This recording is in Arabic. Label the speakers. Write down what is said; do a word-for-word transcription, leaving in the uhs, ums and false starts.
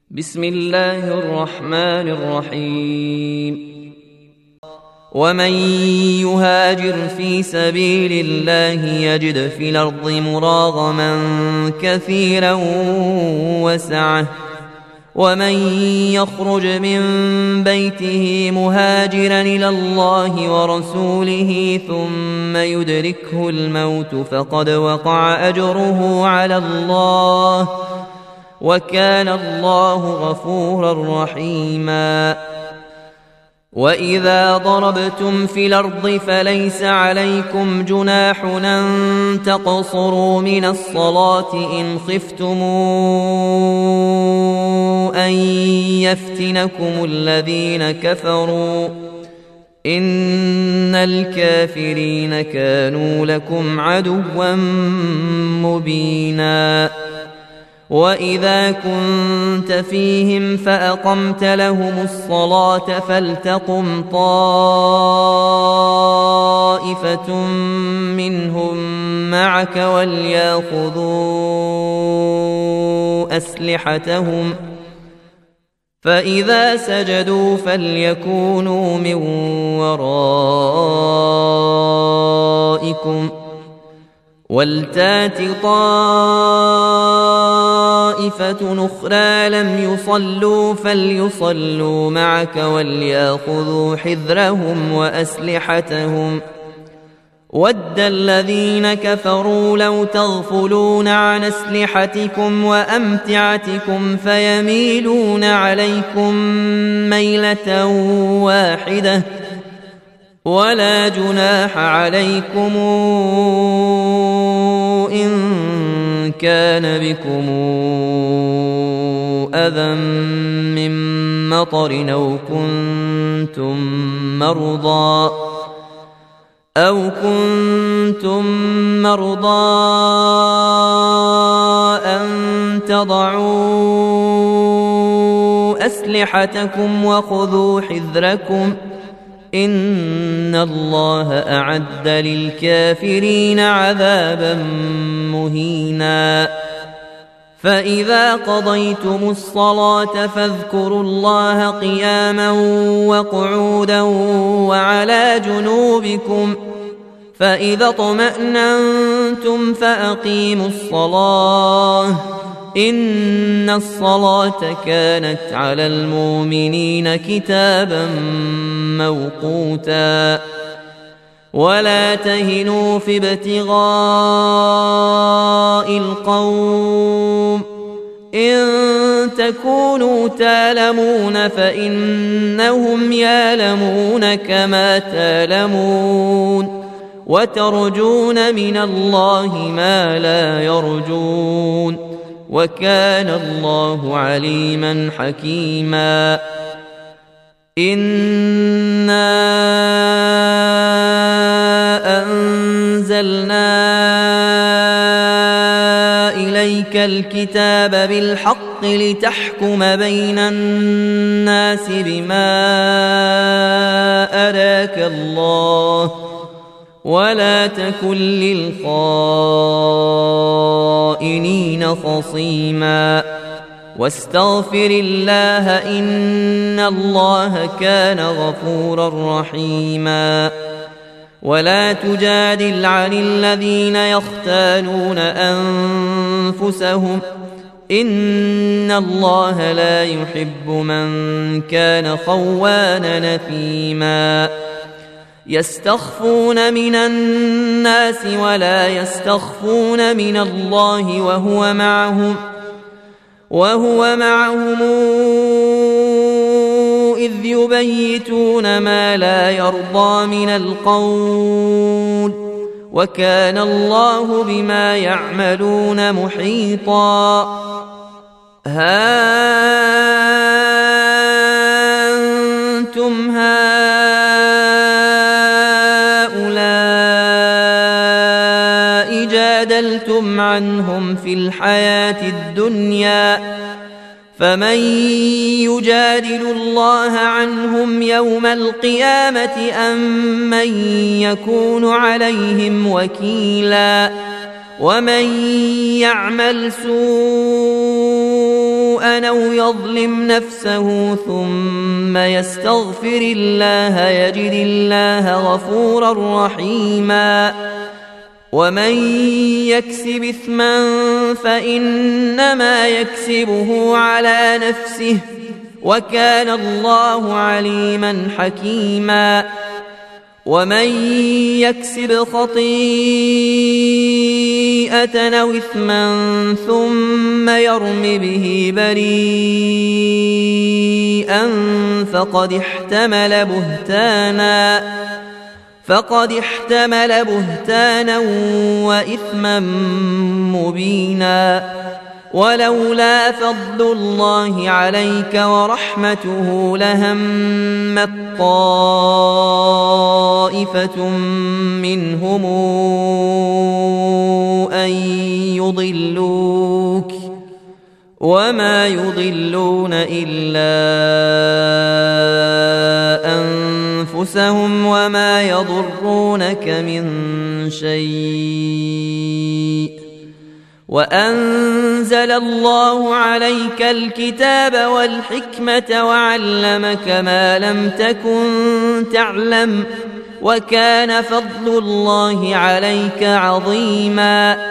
Speaker 1: بسم الله الرحمن الرحيم ومن يهاجر في سبيل الله يجد في الأرض مراغما كثيرا وسعة ومن يخرج من بيته مهاجرا إلى الله ورسوله ثم يدركه الموت فقد وقع أجره على الله وكان الله غفورا رحيما. وإذا ضربتم في الأرض فليس عليكم جناح أن تقصروا من الصلاة إن خفتم أن يفتنكم الذين كفروا إن الكافرين كانوا لكم عدوا مبينا. وإذا كنت فيهم فأقمت لهم الصلاة فلتقم طائفة منهم معك وليأخذوا أسلحتهم فإذا سجدوا فليكونوا من ورائكم ولتات طائفة أخرى لم يصلوا فليصلوا معك وليأخذوا حذرهم وأسلحتهم ود الذين كفروا لو تغفلون عن أسلحتكم وأمتعتكم فيميلون عليكم ميلة واحدة ولا جناح عليكم إن كان بكم أذى من مطر أو كنتم مرضى أو كنتم مرضى أن تضعوا أسلحتكم وخذوا حذركم إن الله أعد للكافرين عذابا مهينا. فإذا قضيتم الصلاة فاذكروا الله قياما وقعودا وعلى جنوبكم فإذا اطمأننتم فأقيموا الصلاة إن الصلاة كانت على المؤمنين كتابا موقوتا. ولا تهنوا في ابتغاء القوم إن تكونوا تألمون فإنهم يألمون كما تألمون وترجون من الله ما لا يرجون وكان الله عليما حكيما. إنا أنزلنا إليك الكتاب بالحق لتحكم بين الناس بما أراك الله ولا تكن للخائنين خصيما واستغفر الله إن الله كان غفورا رحيما. ولا تجادل عن الذين يختانون أنفسهم إن الله لا يحب من كان خوانا نثيما. يستخفون من الناس ولا يستخفون من الله وهو معهم وهو معهم إذ يبيتون ما لا يرضى من القول وكان الله بما يعملون محيطا. ها أنتم هؤلاء جادلتم عنهم في الحياة الدنيا فمن يجادل الله عنهم يوم القيامة أم من يكون عليهم وكيلا. ومن يعمل سوءا سوءا أو يظلم نفسه ثم يستغفر الله يجد الله غفورا رحيما ومن يكسب إثما فإنما يكسبه على نفسه وكان الله عليما حكيما ومن يكسب خطيئة أو إثما ثم يرم به بريئا فقد احتمل بهتانا فقد احتمل بهتانا وإثما مبينا ولولا فضل الله عليك ورحمته لهمت طائفة منهم أن يضلوك وما يضلون إلا أنفسهم وما يضرونك من شيء وأنزل الله عليك الكتاب والحكمة وعلمك ما لم تكن تعلم وكان فضل الله عليك عظيما